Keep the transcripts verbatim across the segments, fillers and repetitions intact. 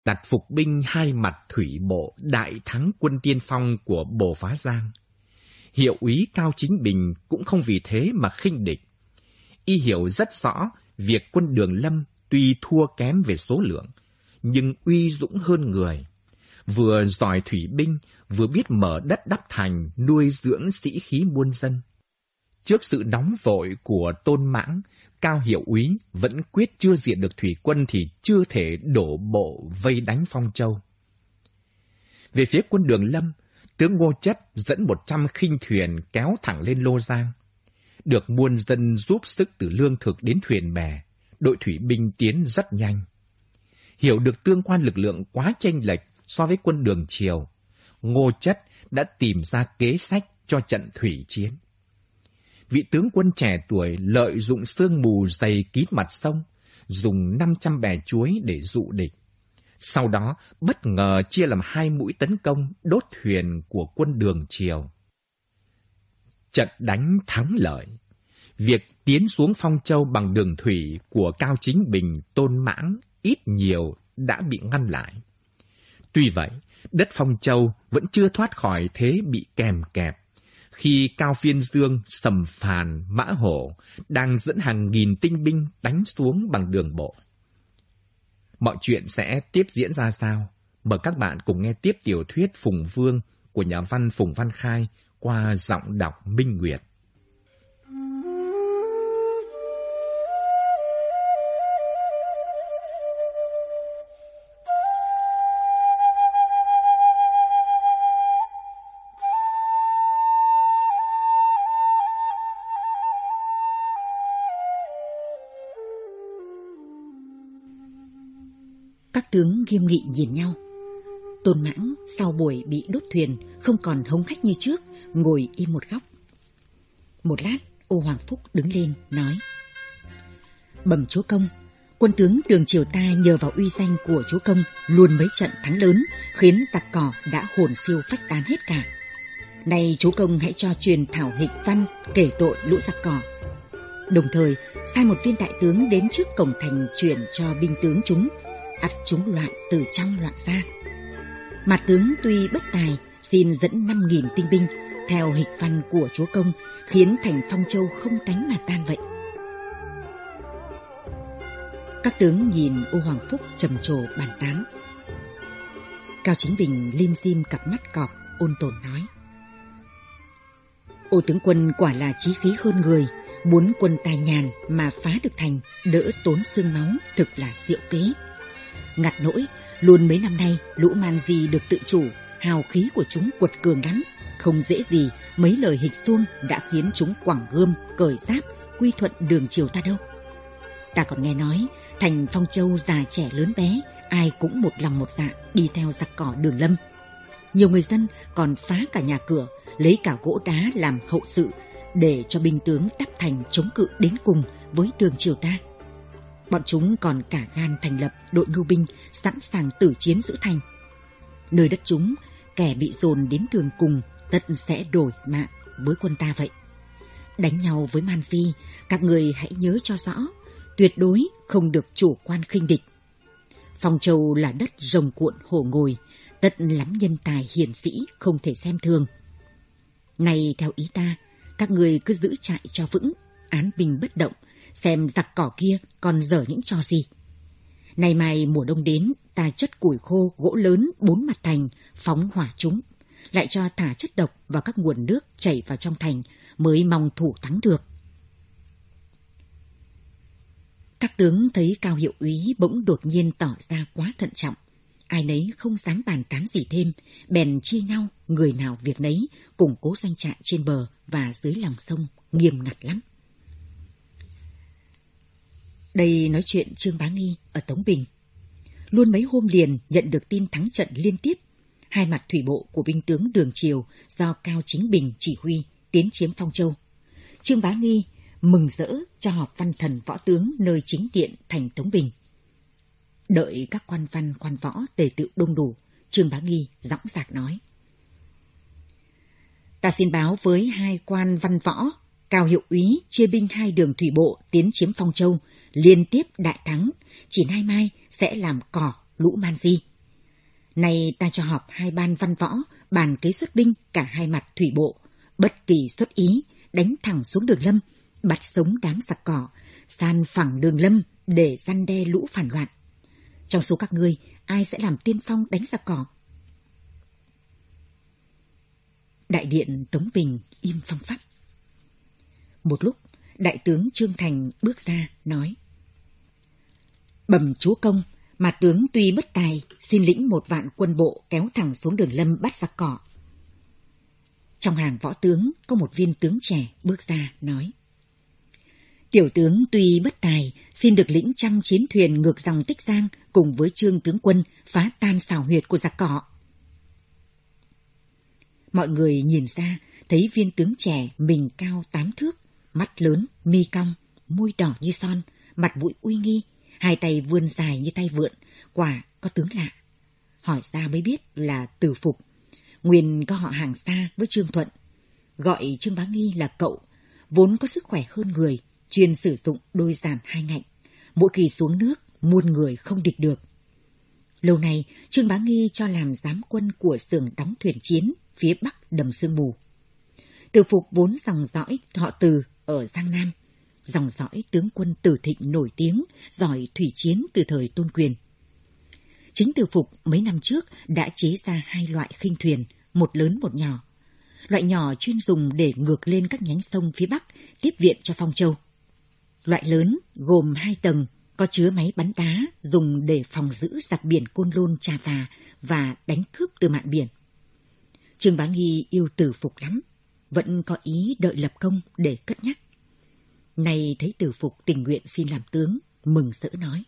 đặt phục binh hai mặt thủy bộ đại thắng quân tiên phong của Bồ Phá Giang. Hiệu úy Cao Chính Bình cũng không vì thế mà khinh địch. Y hiểu rất rõ việc quân Đường Lâm tuy thua kém về số lượng, nhưng uy dũng hơn người. Vừa giỏi thủy binh, vừa biết mở đất đắp thành, nuôi dưỡng sĩ khí muôn dân. Trước sự nóng vội của Tôn Mãng, Cao hiệu úy vẫn quyết chưa diệt được thủy quân thì chưa thể đổ bộ vây đánh Phong Châu. Về phía quân Đường Lâm, tướng Ngô Chất dẫn một trăm khinh thuyền kéo thẳng lên Lô Giang. Được muôn dân giúp sức từ lương thực đến thuyền bè, đội thủy binh tiến rất nhanh. Hiểu được tương quan lực lượng quá chênh lệch so với quân Đường Triều, Ngô Chất đã tìm ra kế sách cho trận thủy chiến. Vị tướng quân trẻ tuổi lợi dụng sương mù dày kín mặt sông, dùng năm trăm bè chuối để dụ địch. Sau đó bất ngờ chia làm hai mũi tấn công đốt thuyền của quân Đường Triều. Trận đánh thắng lợi. Việc tiến xuống Phong Châu bằng đường thủy của Cao Chính Bình, Tôn Mãng ít nhiều đã bị ngăn lại. Tuy vậy, đất Phong Châu vẫn chưa thoát khỏi thế bị kèm kẹp, khi Cao Phiên Dương, Sầm Phàn, Mã Hổ đang dẫn hàng nghìn tinh binh đánh xuống bằng đường bộ. Mọi chuyện sẽ tiếp diễn ra sao? Mời các bạn cùng nghe tiếp tiểu thuyết Phùng Vương của nhà văn Phùng Văn Khai qua giọng đọc Minh Nguyệt. Các tướng nghiêm nghị nhìn nhau. Tôn Mãng sau buổi bị đốt thuyền không còn hống hách như trước, ngồi im một góc. Một lát, Ô Hoàng Phúc đứng lên nói: Bẩm chúa công, quân tướng Đường Triều ta nhờ vào uy danh của chúa công luôn mấy trận thắng lớn, khiến giặc cỏ đã hồn siêu phách tán hết cả. Nay chúa công hãy cho truyền thảo hịch văn kể tội lũ giặc cỏ. Đồng thời sai một viên đại tướng đến trước cổng thành chuyển cho binh tướng chúng, ắt chúng loạn từ trong loạn ra. Mà tướng tuy bất tài, xin dẫn năm nghìn tinh binh theo hịch văn của chúa công, khiến thành Phong Châu không đánh mà tan vậy. Các tướng nhìn Ô Hoàng Phúc trầm trồ bàn tán. Cao Chính Bình lim dim cặp mắt cọp, ôn tồn nói: Ô tướng quân quả là chí khí hơn người, muốn quân tài nhàn mà phá được thành, đỡ tốn xương máu, thực là diệu kế. Ngặt nỗi luôn mấy năm nay lũ man di được tự chủ, hào khí của chúng quật cường lắm, không dễ gì mấy lời hịch xuông đã khiến chúng quẳng gươm cởi giáp quy thuận Đường Triều ta đâu. Ta còn nghe nói thành Phong Châu già trẻ lớn bé ai cũng một lòng một dạ đi theo giặc cỏ Đường Lâm. Nhiều người dân còn phá cả nhà cửa, lấy cả gỗ đá làm hậu sự để cho binh tướng đắp thành chống cự đến cùng với Đường Triều ta. Bọn chúng còn cả gan thành lập đội ngưu binh sẵn sàng tử chiến giữ thành. Nơi đất chúng, kẻ bị dồn đến đường cùng tất sẽ đổi mạng với quân ta vậy. Đánh nhau với man di, các người hãy nhớ cho rõ, tuyệt đối không được chủ quan khinh địch. Phong Châu là đất rồng cuộn hổ ngồi, tất lắm nhân tài hiển sĩ không thể xem thường. Này theo ý ta, các người cứ giữ trại cho vững, án binh bất động, xem giặc cỏ kia còn dở những trò gì. Nay mai mùa đông đến, ta chất củi khô gỗ lớn bốn mặt thành, phóng hỏa chúng, lại cho thả chất độc vào các nguồn nước chảy vào trong thành, mới mong thủ thắng được. Các tướng thấy Cao hiệu úy bỗng đột nhiên tỏ ra quá thận trọng, ai nấy không dám bàn tán gì thêm, bèn chia nhau người nào việc nấy, củng cố doanh trại trên bờ và dưới lòng sông nghiêm ngặt lắm. Đây nói chuyện Trương Bá Nghi ở Tống Bình. Luôn mấy hôm liền nhận được tin thắng trận liên tiếp, hai mặt thủy bộ của binh tướng Đường Triều do Cao Chính Bình chỉ huy tiến chiếm Phong Châu. Trương Bá Nghi mừng rỡ cho họp văn thần võ tướng nơi chính điện thành Tống Bình. Đợi các quan văn quan võ tề tựu đông đủ, Trương Bá Nghi dõng dạc nói: Ta xin báo với hai quan văn võ, Cao hiệu úy chia binh hai đường thủy bộ tiến chiếm Phong Châu, liên tiếp đại thắng, chỉ nay mai sẽ làm cỏ lũ man di. Nay ta cho họp hai ban văn võ, bàn kế xuất binh cả hai mặt thủy bộ, bất kỳ xuất ý, đánh thẳng xuống đường Lâm, bắt sống đám giặc cỏ, san phẳng đường Lâm để răn đe lũ phản loạn. Trong số các ngươi, ai sẽ làm tiên phong đánh giặc cỏ? Đại điện Tống Bình im phăng phắc. Một lúc, đại tướng Trương Thành bước ra, nói: Bẩm chúa công, mà tướng tuy bất tài, xin lĩnh một vạn quân bộ kéo thẳng xuống đường Lâm bắt giặc cỏ. Trong hàng võ tướng, có một viên tướng trẻ bước ra, nói: Tiểu tướng tuy bất tài, xin được lĩnh trăm chiến thuyền ngược dòng Tích Giang cùng với Trương tướng quân phá tan xào huyệt của giặc cỏ. Mọi người nhìn ra, thấy viên tướng trẻ mình cao tám thước, mắt lớn, mi cong, môi đỏ như son, mặt mũi uy nghi, hai tay vươn dài như tay vượn, quả có tướng lạ. Hỏi ra mới biết là Từ Phục, nguyên có họ hàng xa với Trương Thuận, gọi Trương Bá Nghi là cậu, vốn có sức khỏe hơn người, chuyên sử dụng đôi giàn hai ngạnh, mỗi khi xuống nước muôn người không địch được. Lâu nay Trương Bá Nghi cho làm giám quân của xưởng đóng thuyền chiến phía bắc đầm Sương Mù. Từ Phục vốn dòng dõi họ Từ ở Giang Nam, dòng dõi tướng quân Từ Thịnh nổi tiếng, giỏi thủy chiến từ thời Tôn Quyền. Chính Từ Phục mấy năm trước đã chế ra hai loại khinh thuyền, một lớn một nhỏ. Loại nhỏ chuyên dùng để ngược lên các nhánh sông phía bắc, tiếp viện cho Phong Châu. Loại lớn gồm hai tầng, có chứa máy bắn đá dùng để phòng giữ giặc biển Côn Lôn, Trà Và và đánh cướp từ mạn biển. Trương Bá Nghi yêu Từ Phục lắm, vẫn có ý đợi lập công để cất nhắc. Nay thấy Từ Phục tình nguyện xin làm tướng, mừng rỡ nói: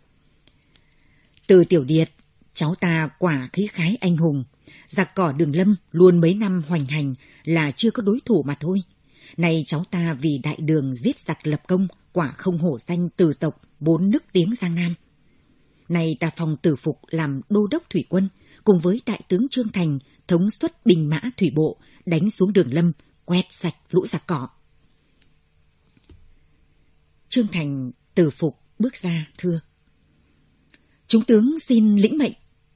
Từ Tiểu Điệt, cháu ta quả khí khái anh hùng, giặc cỏ đường Lâm luôn mấy năm hoành hành là chưa có đối thủ mà thôi. Nay cháu ta vì đại đường giết giặc lập công, quả không hổ danh Từ tộc bốn nức tiếng Giang Nam. Nay ta phong Từ Phục làm đô đốc thủy quân, cùng với đại tướng Trương Thành thống suất binh mã thủy bộ, đánh xuống đường Lâm, quét sạch lũ giặc cỏ. Trương Thành, Từ Phục bước ra thưa: Chúng tướng xin lĩnh mệnh.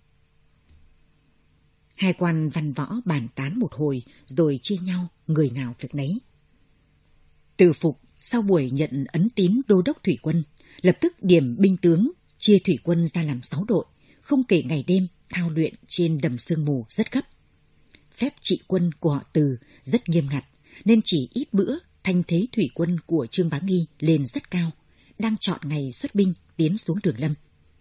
Hai quan văn võ bàn tán một hồi rồi chia nhau người nào việc nấy. Từ Phục sau buổi nhận ấn tín đô đốc thủy quân, lập tức điểm binh tướng, chia thủy quân ra làm sáu đội, không kể ngày đêm thao luyện trên đầm Sương Mù rất gấp. Phép trị quân của họ Từ rất nghiêm ngặt, nên chỉ ít bữa thanh thế thủy quân của Trương Bá Nghi lên rất cao, đang chọn ngày xuất binh tiến xuống đường Lâm.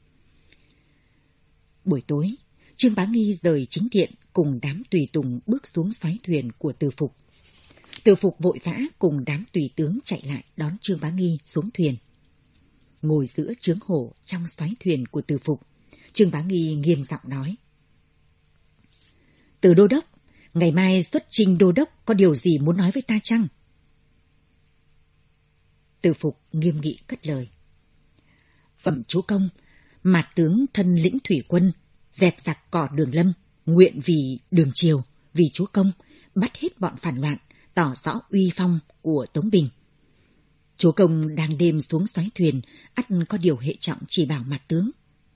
Buổi tối, Trương Bá Nghi rời chính điện cùng đám tùy tùng bước xuống xoáy thuyền của Từ Phục. Từ Phục vội vã cùng đám tùy tướng chạy lại đón Trương Bá Nghi xuống thuyền. Ngồi giữa trướng hổ trong xoáy thuyền của Từ Phục, Trương Bá Nghi nghiêm giọng nói: Từ đô đốc, ngày mai xuất chinh đô đốc có điều gì muốn nói với ta chăng? Từ Phục nghiêm nghị cất lời: Phẩm chúa công, mạt tướng thân lĩnh thủy quân, dẹp giặc cỏ đường Lâm, nguyện vì đường triều, vì chúa công, bắt hết bọn phản loạn, tỏ rõ uy phong của Tống Bình. Chúa công đang đêm xuống xoáy thuyền, ắt có điều hệ trọng chỉ bảo mạt tướng.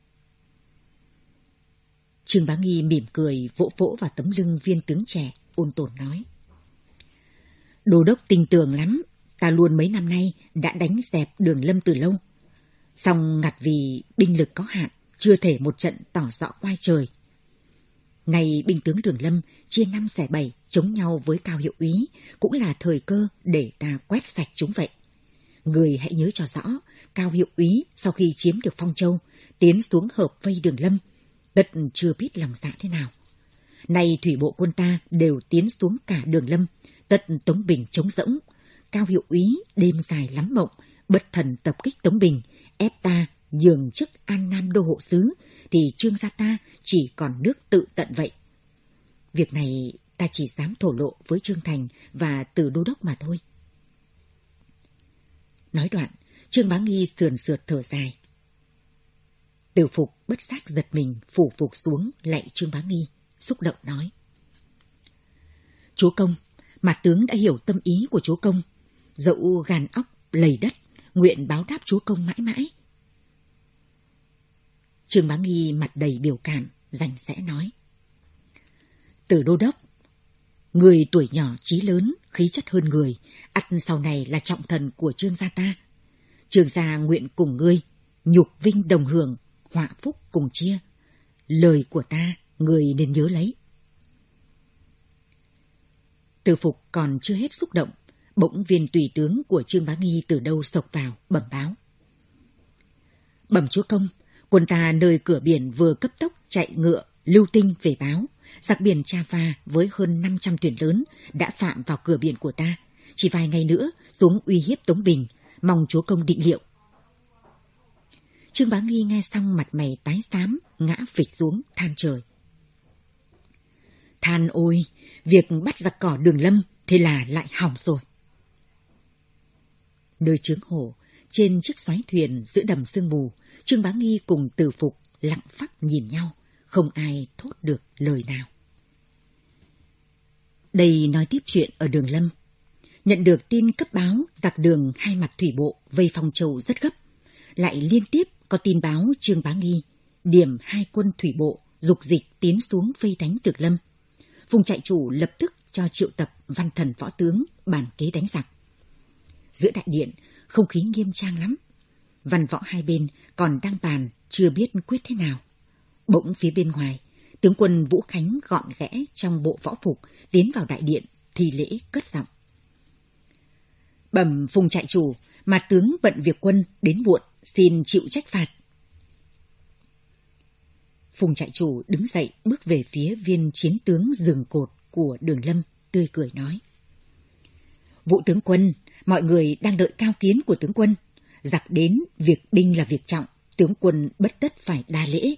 Trương Bá Nghi mỉm cười vỗ vỗ vào tấm lưng viên tướng trẻ, ôn tồn nói: Đô đốc tin tưởng lắm, ta luôn mấy năm nay đã đánh dẹp đường Lâm từ lâu. Song ngặt vì binh lực có hạn, chưa thể một trận tỏ rõ oai trời. Nay binh tướng đường Lâm chia năm xẻ bảy chống nhau với Cao hiệu úy, cũng là thời cơ để ta quét sạch chúng vậy. Người hãy nhớ cho rõ, Cao hiệu úy sau khi chiếm được Phong Châu, tiến xuống hợp vây đường Lâm, tất chưa biết lòng dạ thế nào. Nay thủy bộ quân ta đều tiến xuống cả đường Lâm, tất Tống Bình trống rỗng. Cao hiệu úy đêm dài lắm mộng, bất thần tập kích Tống Bình, ép ta nhường chức An Nam đô hộ sứ, thì Trương gia ta chỉ còn nước tự tận vậy. Việc này ta chỉ dám thổ lộ với Trương Thành và Từ đô đốc mà thôi. Nói đoạn, Trương Bá Nghi sườn sượt thở dài. Từ Phục bất giác giật mình, phủ phục xuống lạy Trương Bá Nghi, xúc động nói: Chúa công, mạt tướng đã hiểu tâm ý của chúa công, dẫu gàn óc lầy đất, nguyện báo đáp chúa công mãi mãi. Trương Bá Nghi mặt đầy biểu cảm, rành rẽ nói: Từ đô đốc, người tuổi nhỏ chí lớn, khí chất hơn người, ắt sau này là trọng thần của Trương gia ta. Trương gia nguyện cùng ngươi, nhục vinh đồng hưởng, họa phúc cùng chia. Lời của ta, người nên nhớ lấy. Từ Phục còn chưa hết xúc động, bỗng viên tùy tướng của Trương Bá Nghi từ đâu xộc vào, bẩm báo: Bẩm chúa công, quân ta nơi cửa biển vừa cấp tốc chạy ngựa lưu tinh về báo, giặc biển Java với hơn năm trăm thuyền lớn đã phạm vào cửa biển của ta, chỉ vài ngày nữa xuống uy hiếp Tống Bình, mong chúa công định liệu. Trương Bá Nghi nghe xong mặt mày tái xám, ngã phịch xuống than trời: Than ôi, việc bắt giặc cỏ Đường Lâm thế là lại hỏng rồi. Nơi chướng hồ, trên chiếc xoáy thuyền giữa đầm sương mù, Trương Bá Nghi cùng Từ Phục lặng phắc nhìn nhau, không ai thốt được lời nào. Đây nói tiếp chuyện ở Đường Lâm. Nhận được tin cấp báo giặc Đường hai mặt thủy bộ vây Phong Châu rất gấp, lại liên tiếp có tin báo Trương Bá Nghi điểm hai quân thủy bộ dục dịch tiến xuống vây đánh Đường Lâm. Phùng trại chủ lập tức cho triệu tập văn thần võ tướng bàn kế đánh giặc. Giữa đại điện không khí nghiêm trang lắm, văn võ hai bên còn đang bàn chưa biết quyết thế nào. Bỗng phía bên ngoài, tướng quân Vũ Khánh gọn ghẽ trong bộ võ phục tiến vào đại điện thì lễ cất giọng: Bẩm Phùng trại chủ, mà tướng bận việc quân đến muộn, xin chịu trách phạt. Phùng trại chủ đứng dậy bước về phía viên chiến tướng giường cột của Đường Lâm, tươi cười nói: Vũ tướng quân, mọi người đang đợi cao kiến của tướng quân. Giặc đến, việc binh là việc trọng, tướng quân bất tất phải đa lễ.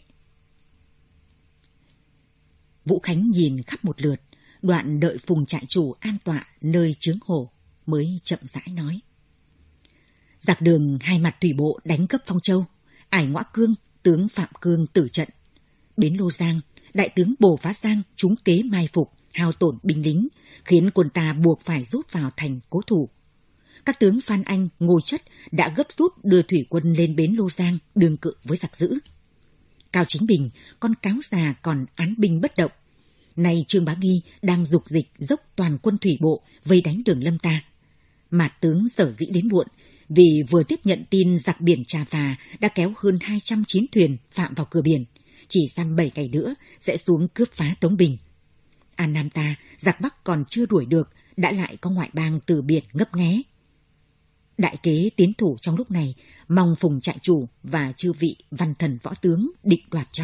Vũ Khánh nhìn khắp một lượt, đoạn đợi Phùng trại chủ an tọa nơi chướng hồ, mới chậm rãi nói: Giặc Đường hai mặt thủy bộ đánh gấp Phong Châu, ải Ngõa Cương, tướng Phạm Cương tử trận. Bến Lô Giang, đại tướng Bồ Phá Giang trúng kế mai phục, hao tổn binh lính, khiến quân ta buộc phải rút vào thành cố thủ. Các tướng Phan Anh, Ngô Chất đã gấp rút đưa thủy quân lên bến Lô Giang đương cự với giặc dữ. Cao Chính Bình, con cáo già còn án binh bất động. Nay Trương Bá Nghi đang dục dịch dốc toàn quân thủy bộ vây đánh Đường Lâm ta. Mà tướng sở dĩ đến muộn vì vừa tiếp nhận tin giặc biển Trà Phà đã kéo hơn hai trăm chiến thuyền phạm vào cửa biển, chỉ sang bảy ngày nữa sẽ xuống cướp phá Tống Bình. An Nam ta, giặc Bắc còn chưa đuổi được, đã lại có ngoại bang từ biển ngấp nghé. Đại kế tiến thủ trong lúc này, mong Phùng trại chủ và chư vị văn thần võ tướng định đoạt cho.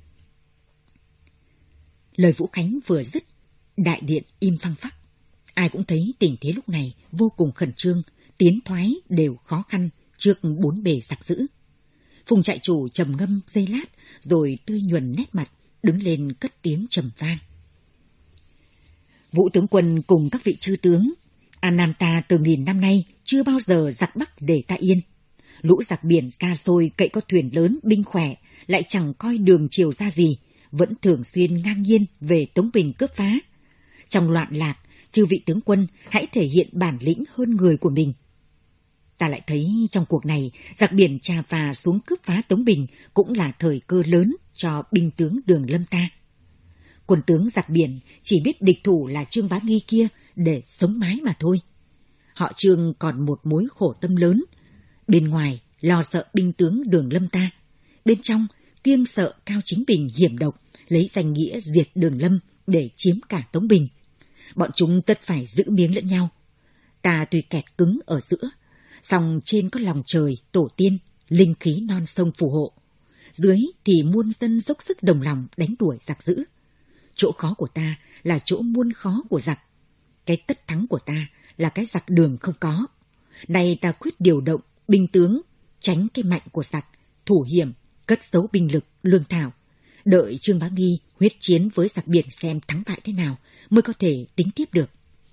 Lời Vũ Khánh vừa dứt, đại điện im phăng phắc. Ai cũng thấy tình thế lúc này vô cùng khẩn trương, tiến thoái đều khó khăn trước bốn bề giặc dữ. Phùng trại chủ trầm ngâm giây lát, rồi tươi nhuần nét mặt, đứng lên cất tiếng trầm vang: Vũ tướng quân cùng các vị chư tướng, An Nam ta từ nghìn năm nay chưa bao giờ giặc Bắc để ta yên. Lũ giặc biển xa xôi cậy có thuyền lớn binh khỏe, lại chẳng coi đường chiều ra gì, vẫn thường xuyên ngang nhiên về Tống Bình cướp phá. Trong loạn lạc, chư vị tướng quân hãy thể hiện bản lĩnh hơn người của mình. Ta lại thấy trong cuộc này, giặc biển Trà Phà xuống cướp phá Tống Bình cũng là thời cơ lớn cho binh tướng Đường Lâm ta. Quân tướng giặc biển chỉ biết địch thủ là Trương Bá Nghi kia để sống mái mà thôi. Họ Trương còn một mối khổ tâm lớn. Bên ngoài lo sợ binh tướng Đường Lâm ta, bên trong kiêng sợ Cao Chính Bình hiểm độc lấy danh nghĩa diệt Đường Lâm để chiếm cả Tống Bình. Bọn chúng tất phải giữ miếng lẫn nhau. Ta tuy kẹt cứng ở giữa, song trên có lòng trời, tổ tiên, linh khí non sông phù hộ. Dưới thì muôn dân dốc sức đồng lòng đánh đuổi giặc dữ. Chỗ khó của ta là chỗ muôn khó của giặc. Cái tất thắng của ta là cái giặc Đường không có. Nay ta quyết điều động binh tướng, tránh cái mạnh của giặc, thủ hiểm, cất giấu binh lực, lương thảo. Đợi Trương Bá Nghi huyết chiến với giặc biển xem thắng bại thế nào mới có thể tính tiếp được.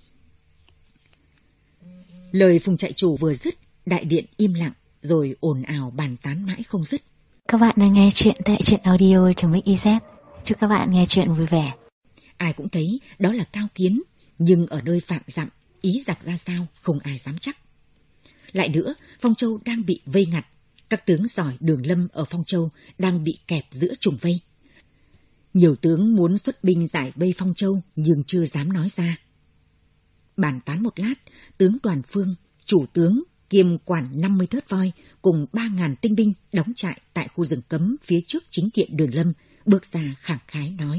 Lời Phùng trại chủ vừa dứt, đại điện im lặng, rồi ồn ào bàn tán mãi không dứt. Các bạn đang nghe chuyện tại truyện audio chấm xyz. Chúc các bạn nghe chuyện vui vẻ. Ai cũng thấy đó là cao kiến, nhưng ở nơi vạn dặm, ý giặc ra sao không ai dám chắc. Lại nữa, Phong Châu đang bị vây ngặt, các tướng giỏi Đường Lâm ở Phong Châu đang bị kẹp giữa trùng vây. Nhiều tướng muốn xuất binh giải vây Phong Châu nhưng chưa dám nói ra. Bàn tán một lát, tướng Đoàn Phương, chủ tướng kiêm quản năm mươi thớt voi cùng ba ngàn tinh binh đóng trại tại khu rừng cấm phía trước chính điện Đường Lâm bước ra khẳng khái nói: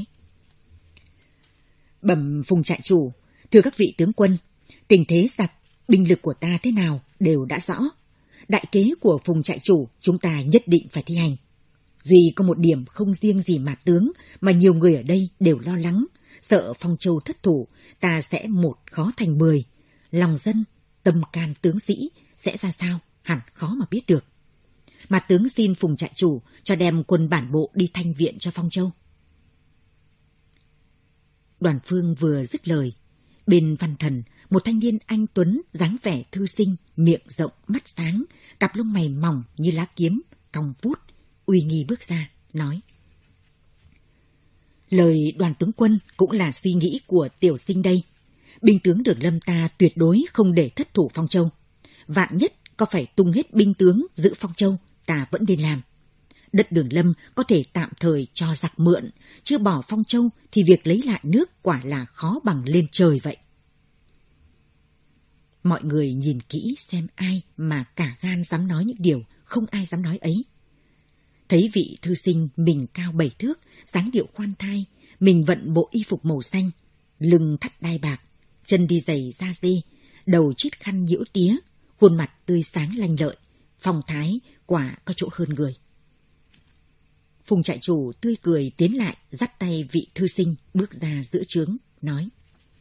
Bẩm Phùng trại chủ, thưa các vị tướng quân, tình thế giặc, binh lực của ta thế nào đều đã rõ. Đại kế của Phùng trại chủ chúng ta nhất định phải thi hành. Duy có một điểm không riêng gì mà tướng, mà nhiều người ở đây đều lo lắng, sợ Phong Châu thất thủ, ta sẽ một khó thành mười. Lòng dân, tâm can tướng sĩ sẽ ra sao, hẳn khó mà biết được. Mà tướng xin Phùng trại chủ cho đem quân bản bộ đi thanh viện cho Phong Châu. Đoàn Phương vừa dứt lời, bên văn thần, một thanh niên anh tuấn, dáng vẻ thư sinh, miệng rộng, mắt sáng, cặp lông mày mỏng như lá kiếm, cong vút, uy nghi bước ra, nói: Lời Đoàn tướng quân cũng là suy nghĩ của tiểu sinh đây. Binh tướng Đường Lâm ta tuyệt đối không để thất thủ Phong Châu. Vạn nhất có phải tung hết binh tướng giữ Phong Châu, ta vẫn nên làm. Đất Đường Lâm có thể tạm thời cho giặc mượn, chưa bỏ Phong Châu thì việc lấy lại nước quả là khó bằng lên trời vậy. Mọi người nhìn kỹ xem ai mà cả gan dám nói những điều không ai dám nói ấy. Thấy vị thư sinh mình cao bảy thước, dáng điệu khoan thai, mình vận bộ y phục màu xanh, lưng thắt đai bạc, chân đi giày da dê, đầu chiết khăn nhiễu tía, khuôn mặt tươi sáng lanh lợi, phong thái quả có chỗ hơn người. Phùng trại chủ tươi cười tiến lại, dắt tay vị thư sinh bước ra giữa trướng, nói: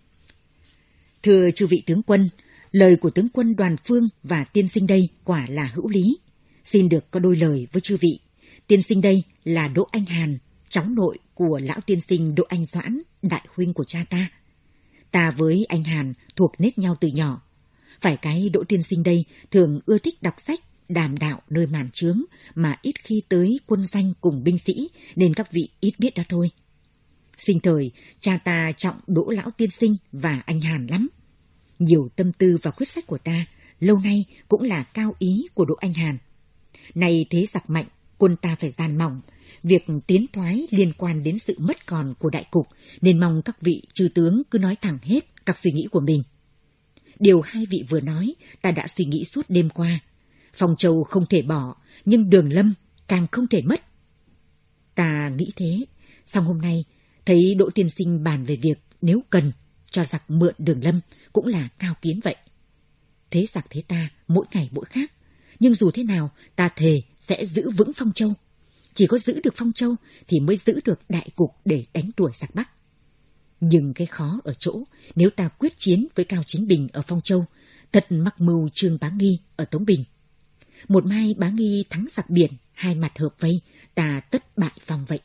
Thưa chư vị tướng quân, lời của tướng quân Đoàn Phương và tiên sinh đây quả là hữu lý. Xin được có đôi lời với chư vị. Tiên sinh đây là Đỗ Anh Hàn, cháu nội của lão tiên sinh Đỗ Anh Doãn, đại huynh của cha ta. Ta với anh Hàn thuộc nết nhau từ nhỏ. Phải cái Đỗ tiên sinh đây thường ưa thích đọc sách, đàm đạo nơi màn trướng, mà ít khi tới quân doanh cùng binh sĩ, nên các vị ít biết đó thôi. Sinh thời, cha ta trọng Đỗ lão tiên sinh và anh Hàn lắm. Nhiều tâm tư và quyết sách của ta, lâu nay cũng là cao ý của Đỗ Anh Hàn. Nay thế giặc mạnh, quân ta phải gian mỏng. Việc tiến thoái liên quan đến sự mất còn của đại cục, nên mong các vị chư tướng cứ nói thẳng hết các suy nghĩ của mình. Điều hai vị vừa nói, ta đã suy nghĩ suốt đêm qua. Phong Châu không thể bỏ, nhưng Đường Lâm càng không thể mất. Ta nghĩ thế, xong hôm nay, thấy Đỗ tiên sinh bàn về việc nếu cần cho giặc mượn Đường Lâm cũng là cao kiến vậy. Thế giặc thế ta, mỗi ngày mỗi khác. Nhưng dù thế nào, ta thề sẽ giữ vững Phong Châu. Chỉ có giữ được Phong Châu thì mới giữ được đại cục để đánh đuổi giặc Bắc. Nhưng cái khó ở chỗ, nếu ta quyết chiến với Cao Chính Bình ở Phong Châu, thật mắc mưu Trương Bá Nghi ở Tống Bình. Một mai Bá Nghi thắng giặc biển, hai mặt hợp vây, ta tất bại Phong vậy.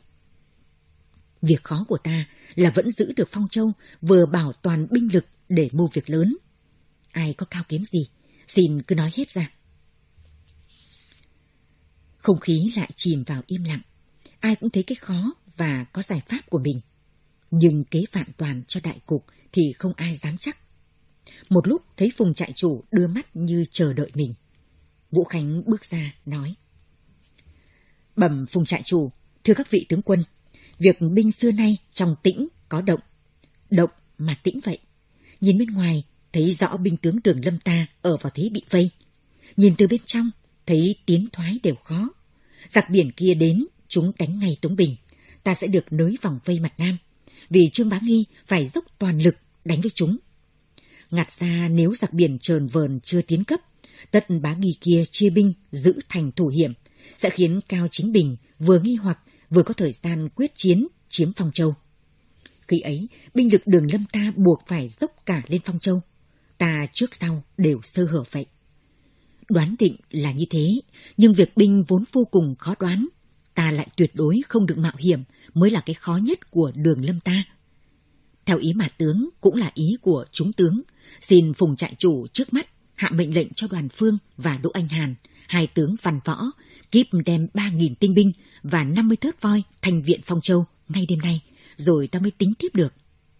Việc khó của ta là vẫn giữ được Phong Châu, vừa bảo toàn binh lực để mưu việc lớn. Ai có cao kiến gì, xin cứ nói hết ra. Không khí lại chìm vào im lặng. Ai cũng thấy cái khó và có giải pháp của mình. Nhưng kế vạn toàn cho đại cục thì không ai dám chắc. Một lúc thấy Phùng trại chủ đưa mắt như chờ đợi mình. Vũ Khánh bước ra nói: Bẩm Phùng trại chủ, thưa các vị tướng quân, việc binh xưa nay trong tĩnh có động. Động mà tĩnh vậy. Nhìn bên ngoài thấy rõ binh tướng Đường Lâm ta ở vào thế bị vây. Nhìn từ bên trong thấy tiến thoái đều khó. Giặc biển kia đến, chúng đánh ngay Tống Bình. Ta sẽ được nới vòng vây mặt Nam. Vì Trương Bá Nghi phải dốc toàn lực đánh với chúng. Ngặt ra nếu giặc biển trờn vờn chưa tiến cấp, tất Bá Nghi kia chia binh giữ thành thủ hiểm, sẽ khiến Cao Chính Bình vừa nghi hoặc vừa có thời gian quyết chiến chiếm Phong Châu. Khi ấy, binh lực Đường Lâm ta buộc phải dốc cả lên Phong Châu. Ta trước sau đều sơ hở vậy. Đoán định là như thế, nhưng việc binh vốn vô cùng khó đoán. Ta lại tuyệt đối không được mạo hiểm mới là cái khó nhất của Đường Lâm ta. Theo ý mà tướng cũng là ý của chúng tướng, xin Phùng trại chủ trước mắt hạ mệnh lệnh cho Đoàn Phương và Đỗ Anh Hàn, hai tướng văn võ, kíp đem ba nghìn tinh binh và năm mươi thớt voi thành viện Phong Châu ngay đêm nay, rồi ta mới tính tiếp được.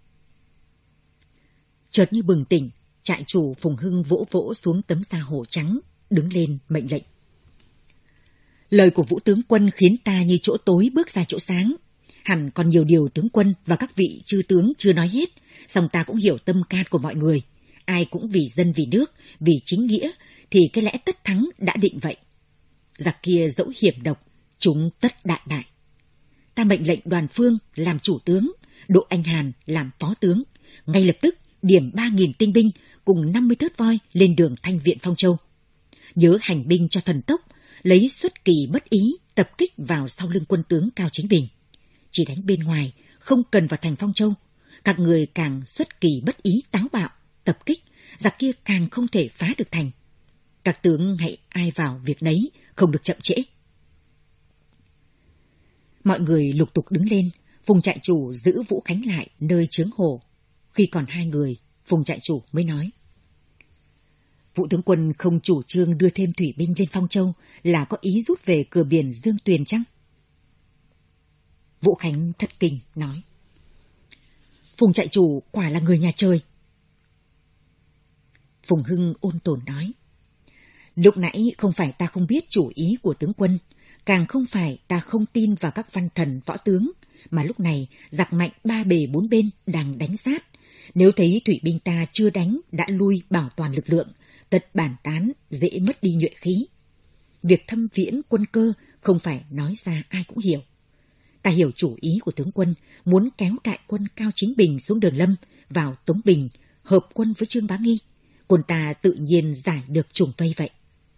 Chợt như bừng tỉnh, trại chủ Phùng Hưng vỗ vỗ xuống tấm da hổ trắng, đứng lên mệnh lệnh. Lời của Vũ tướng quân khiến ta như chỗ tối bước ra chỗ sáng. Hẳn còn nhiều điều tướng quân và các vị chư tướng chưa nói hết, song ta cũng hiểu tâm can của mọi người. Ai cũng vì dân vì nước, vì chính nghĩa, thì cái lẽ tất thắng đã định vậy. Giặc kia dẫu hiểm độc, chúng tất đại bại. Ta mệnh lệnh Đoàn Phương làm chủ tướng, Đỗ Anh Hàn làm phó tướng, ngay lập tức điểm ba nghìn tinh binh cùng năm mươi thớt voi lên đường Thanh Viện Phong Châu. Nhớ hành binh cho thần tốc, lấy xuất kỳ bất ý tập kích vào sau lưng quân tướng Cao Chính Bình. Chỉ đánh bên ngoài, không cần vào thành Phong Châu. Các người càng xuất kỳ bất ý táo bạo, tập kích, giặc kia càng không thể phá được thành. Các tướng hãy ai vào việc nấy, không được chậm trễ. Mọi người lục tục đứng lên, Phùng trại chủ giữ Vũ Khánh lại nơi chướng hồ. Khi còn hai người, Phùng trại chủ mới nói: Vũ tướng quân không chủ trương đưa thêm thủy binh lên Phong Châu là có ý rút về cửa biển Dương Tuyền chăng? Vũ Khánh thất kinh nói: Phùng trại chủ quả là người nhà trời. Phùng Hưng ôn tồn nói: Lúc nãy không phải ta không biết chủ ý của tướng quân, càng không phải ta không tin vào các văn thần võ tướng, mà lúc này giặc mạnh ba bề bốn bên đang đánh sát. Nếu thấy thủy binh ta chưa đánh đã lui bảo toàn lực lượng, tất bản tán dễ mất đi nhuệ khí. Việc thâm viễn quân cơ không phải nói ra ai cũng hiểu. Ta hiểu chủ ý của tướng quân, muốn kéo đại quân Cao Chính Bình xuống Đường Lâm, vào Tống Bình, hợp quân với Trương Bá Nghi. Quân ta tự nhiên giải được chuồng vây vậy.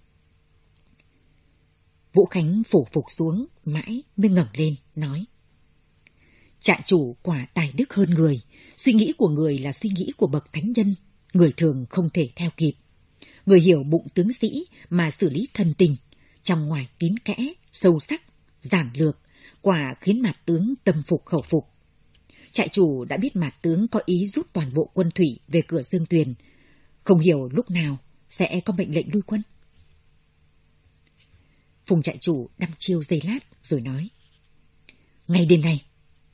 Vũ Khánh phủ phục xuống, mãi mới ngẩng lên, nói: Trại chủ quả tài đức hơn người, suy nghĩ của người là suy nghĩ của bậc thánh nhân, người thường không thể theo kịp. Người hiểu bụng tướng sĩ mà xử lý thần tình, trong ngoài kín kẽ, sâu sắc, giản lược, quả khiến Mạt tướng tâm phục khẩu phục. Trại chủ đã biết Mạt tướng có ý rút toàn bộ quân thủy về cửa Dương Tuyền, không hiểu lúc nào sẽ có mệnh lệnh lui quân. Phùng trại chủ đăm chiêu giây lát rồi nói: Ngay đêm nay.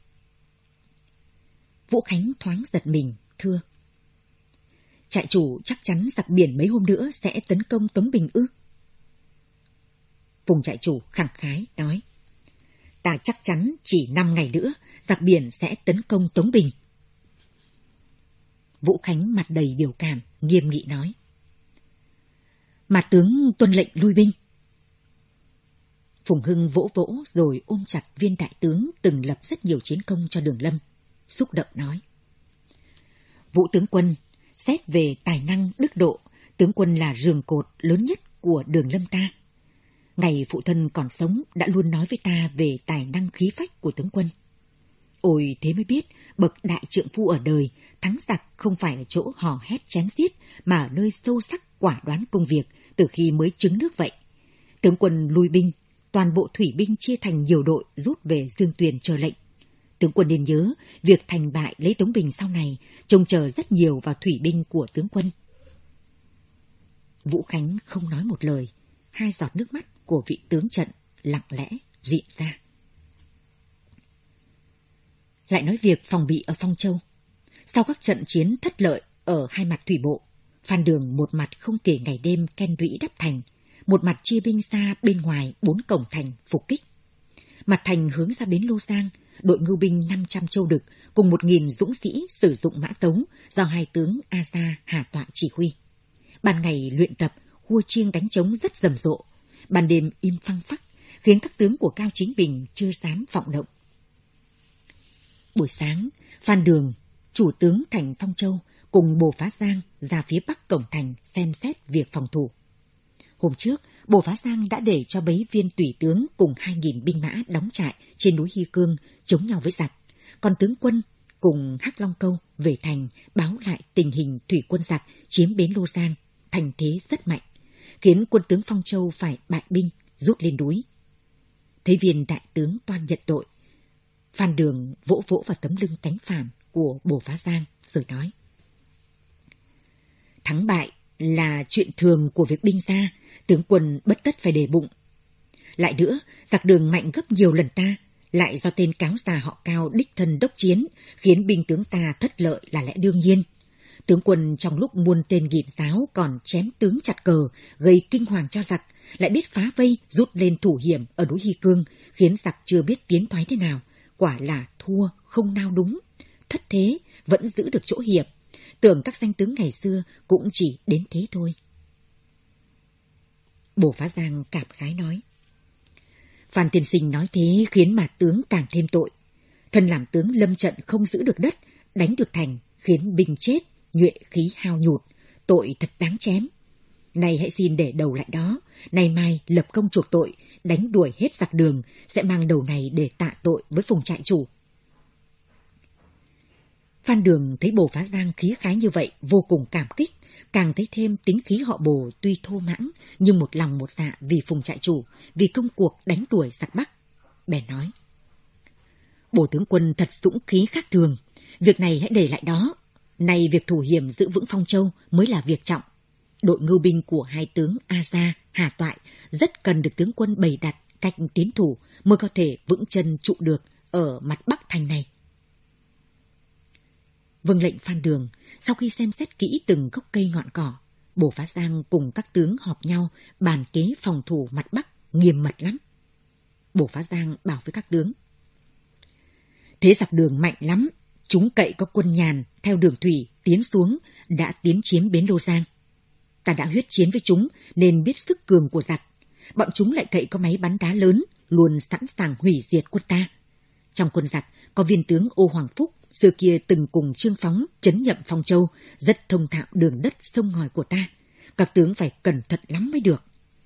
Vũ Khánh thoáng giật mình, thưa: Trại chủ chắc chắn giặc biển mấy hôm nữa sẽ tấn công Tống Bình ư? Phùng trại chủ khẳng khái nói: Ta chắc chắn chỉ năm ngày nữa giặc biển sẽ tấn công Tống Bình. Vũ Khánh mặt đầy biểu cảm, nghiêm nghị nói: Mà tướng tuân lệnh lui binh. Phùng Hưng vỗ vỗ rồi ôm chặt viên đại tướng từng lập rất nhiều chiến công cho Đường Lâm, xúc động nói: Vũ tướng quân, xét về tài năng đức độ, tướng quân là giường cột lớn nhất của Đường Lâm ta. Ngày phụ thân còn sống đã luôn nói với ta về tài năng khí phách của tướng quân. Ôi thế mới biết bậc đại trượng phu ở đời, thắng giặc không phải ở chỗ hò hét chém giết, mà ở nơi sâu sắc quả đoán công việc từ khi mới trứng nước vậy. Tướng quân lui binh, toàn bộ thủy binh chia thành nhiều đội rút về Dương Tuyền chờ lệnh. Tướng quân nên nhớ, việc thành bại lấy Tống Bình sau này trông chờ rất nhiều vào thủy binh của tướng quân. Vũ Khánh không nói một lời, hai giọt nước mắt của vị tướng trận lặng lẽ rịn ra. Lại nói việc phòng bị ở Phong Châu. Sau các trận chiến thất lợi ở hai mặt thủy bộ, Phan Đường một mặt không kể ngày đêm ken lũy đắp thành, một mặt chia binh ra bên ngoài bốn cổng thành phục kích. Mặt thành hướng ra bến Lô Giang, đội ngưu binh năm trăm châu đực cùng một nghìn dũng sĩ sử dụng mã tấu do hai tướng A Gia, Hà Tọa chỉ huy. Ban ngày luyện tập, khua chiêng đánh trống rất rầm rộ, ban đêm im phăng phắc, khiến các tướng của Cao Chính Bình chưa dám vọng động. Buổi sáng, Phan Đường, chủ tướng thành Phong Châu, cùng Bồ Phá Giang ra phía bắc cổng thành xem xét việc phòng thủ. Hôm trước, Bồ Phá Giang đã để cho bấy viên tùy tướng cùng hai nghìn binh mã đóng trại trên núi Hy Cương chống nhau với giặc, còn tướng quân cùng Hắc Long Câu về thành báo lại tình hình thủy quân giặc chiếm bến Lô Giang, thành thế rất mạnh, khiến quân tướng Phong Châu phải bại binh rút lên núi. Thấy viên đại tướng toan nhận tội, Phan Đường vỗ vỗ vào tấm lưng cánh phản của Bồ Phá Giang rồi nói: Thắng bại là chuyện thường của việc binh gia, tướng quân bất tất phải để bụng. Lại nữa, giặc Đường mạnh gấp nhiều lần ta, lại do tên cáo già họ Cao đích thân đốc chiến, khiến binh tướng ta thất lợi là lẽ đương nhiên. Tướng quân trong lúc muôn tên ghim giáo còn chém tướng chặt cờ, gây kinh hoàng cho giặc, lại biết phá vây rút lên thủ hiểm ở núi Hy Cương, khiến giặc chưa biết tiến thoái thế nào, quả là thua không nao đúng, thất thế vẫn giữ được chỗ hiệp. Tưởng các danh tướng ngày xưa cũng chỉ đến thế thôi. Bồ Phá Giang cảm khái nói. Phan tiên sinh nói thế khiến Mạt tướng càng thêm tội. Thân làm tướng lâm trận không giữ được đất, đánh được thành, khiến binh chết, nhuệ khí hao nhụt, tội thật đáng chém. Này hãy xin để đầu lại đó, nay mai lập công chuộc tội, đánh đuổi hết giặc Đường, sẽ mang đầu này để tạ tội với Phùng trại chủ. Phan Đường thấy Bồ Phá Giang khí khái như vậy, vô cùng cảm kích, càng thấy thêm tính khí họ Bồ tuy thô mãng, nhưng một lòng một dạ vì Phùng trại chủ, vì công cuộc đánh đuổi giặc Bắc. Bèn nói, Bồ tướng quân thật dũng khí khác thường, việc này hãy để lại đó. Nay việc thủ hiểm giữ vững Phong Châu mới là việc trọng. Đội ngưu binh của hai tướng A Gia, Hà Toại rất cần được tướng quân bày đặt cách tiến thủ mới có thể vững chân trụ được ở mặt Bắc thành này. Vâng lệnh Phan Đường, sau khi xem xét kỹ từng gốc cây ngọn cỏ, Bồ Phá Giang cùng các tướng họp nhau bàn kế phòng thủ mặt Bắc nghiêm mật lắm. Bồ Phá Giang bảo với các tướng, thế giặc Đường mạnh lắm, chúng cậy có quân Nhàn theo đường thủy tiến xuống đã tiến chiếm bến Lô Giang. Ta đã huyết chiến với chúng nên biết sức cường của giặc. Bọn chúng lại cậy có máy bắn đá lớn, luôn sẵn sàng hủy diệt quân ta. Trong quân giặc có viên tướng Ô Hoàng Phúc, xưa kia từng cùng Trương Phóng trấn nhậm Phong Châu, rất thông thạo đường đất sông ngòi của ta. Các tướng phải cẩn thận lắm mới được.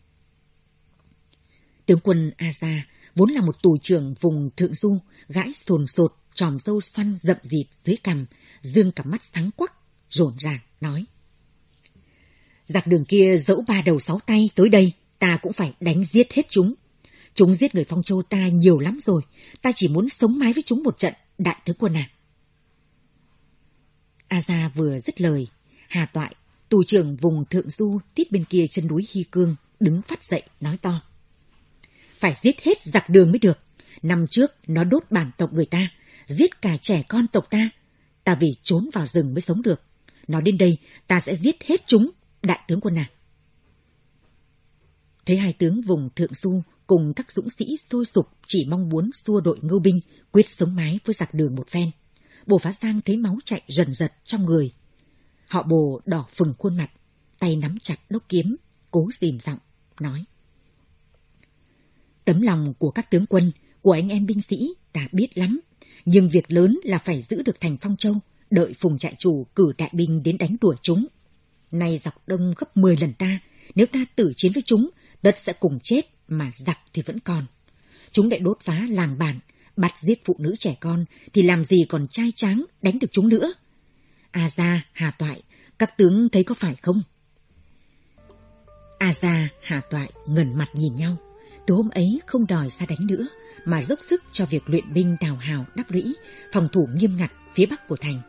Tướng quân A Gia vốn là một tù trưởng vùng Thượng Du, gãi sồn sột, tròm râu xoăn rậm rịt dưới cằm, dương cặp mắt sáng quắc, rộn ràng nói: giặc Đường kia dẫu ba đầu sáu tay tới đây, ta cũng phải đánh giết hết chúng. Chúng giết người Phong Châu ta nhiều lắm rồi, ta chỉ muốn sống mái với chúng một trận, đại tướng quân à. A Gia vừa dứt lời, Hà Toại, tù trưởng vùng Thượng Du tít bên kia chân núi Hy Cương, đứng phắt dậy nói to: phải giết hết giặc Đường mới được. Năm trước nó đốt bản tộc người ta, giết cả trẻ con tộc ta. Ta vì trốn vào rừng mới sống được. Nó đến đây, ta sẽ giết hết chúng, đại tướng quân à. Thấy hai tướng vùng Thượng Du cùng các dũng sĩ sôi sục chỉ mong muốn xua đội ngưu binh, quyết sống mái với giặc Đường một phen. Bồ Phá Giang thấy máu chạy rần rật trong người. Họ Bồ đỏ phừng khuôn mặt, tay nắm chặt đốc kiếm, cố dìm giọng, nói: tấm lòng của các tướng quân, của anh em binh sĩ ta biết lắm, nhưng việc lớn là phải giữ được thành Phong Châu, đợi Phùng trại chủ cử đại binh đến đánh đuổi chúng. Nay giặc đông gấp mười lần ta, nếu ta tử chiến với chúng, tất sẽ cùng chết, mà giặc thì vẫn còn. Chúng lại đốt phá làng bản, bắt giết phụ nữ trẻ con, thì làm gì còn trai tráng đánh được chúng nữa. A Gia, Hà Toại, các tướng thấy có phải không? A Gia, Hà Toại ngẩng mặt nhìn nhau. Từ hôm ấy không đòi ra đánh nữa, mà dốc sức cho việc luyện binh đào hào đắp lũy, phòng thủ nghiêm ngặt phía bắc của thành.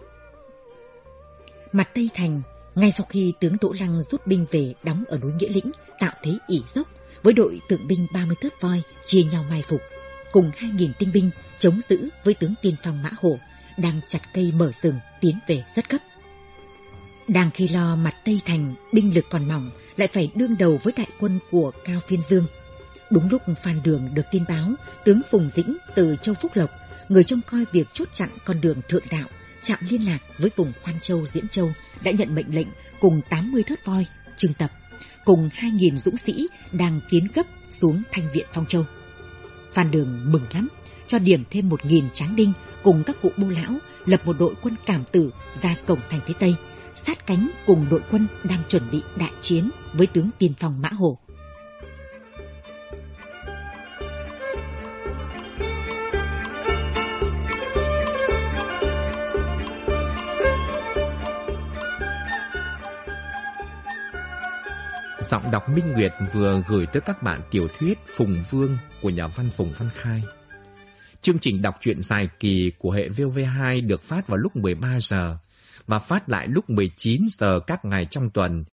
Mặt Tây thành, ngay sau khi tướng Đỗ Lăng rút binh về đóng ở núi Nghĩa Lĩnh, tạo thế ỷ dốc, với đội tượng binh ba mươi thớt voi chia nhau mai phục, cùng hai nghìn tinh binh chống giữ với tướng tiên phong Mã Hổ đang chặt cây mở rừng tiến về rất gấp. Đang khi lo mặt Tây thành binh lực còn mỏng, lại phải đương đầu với đại quân của Cao Phiên Dương. Đúng lúc Phan Đường được tin báo, tướng Phùng Dĩnh từ Châu Phúc Lộc, người trông coi việc chốt chặn con đường thượng đạo, trạm liên lạc với vùng Hoan Châu, Diễn Châu, đã nhận mệnh lệnh cùng tám mươi thớt voi, trưng tập, cùng hai nghìn dũng sĩ đang tiến gấp xuống Thanh Viện Phong Châu. Phan Đường mừng lắm, cho điểm thêm một nghìn tráng đinh cùng các cụ bô lão, lập một đội quân cảm tử ra cổng thành phía Tây, sát cánh cùng đội quân đang chuẩn bị đại chiến với tướng tiên phong Mã Hổ. Giọng đọc Minh Nguyệt vừa gửi tới các bạn tiểu thuyết Phùng Vương của nhà văn Phùng Văn Khai. Chương trình đọc truyện dài kỳ của hệ vê o vê hai được phát vào lúc mười ba giờ và phát lại lúc mười chín giờ các ngày trong tuần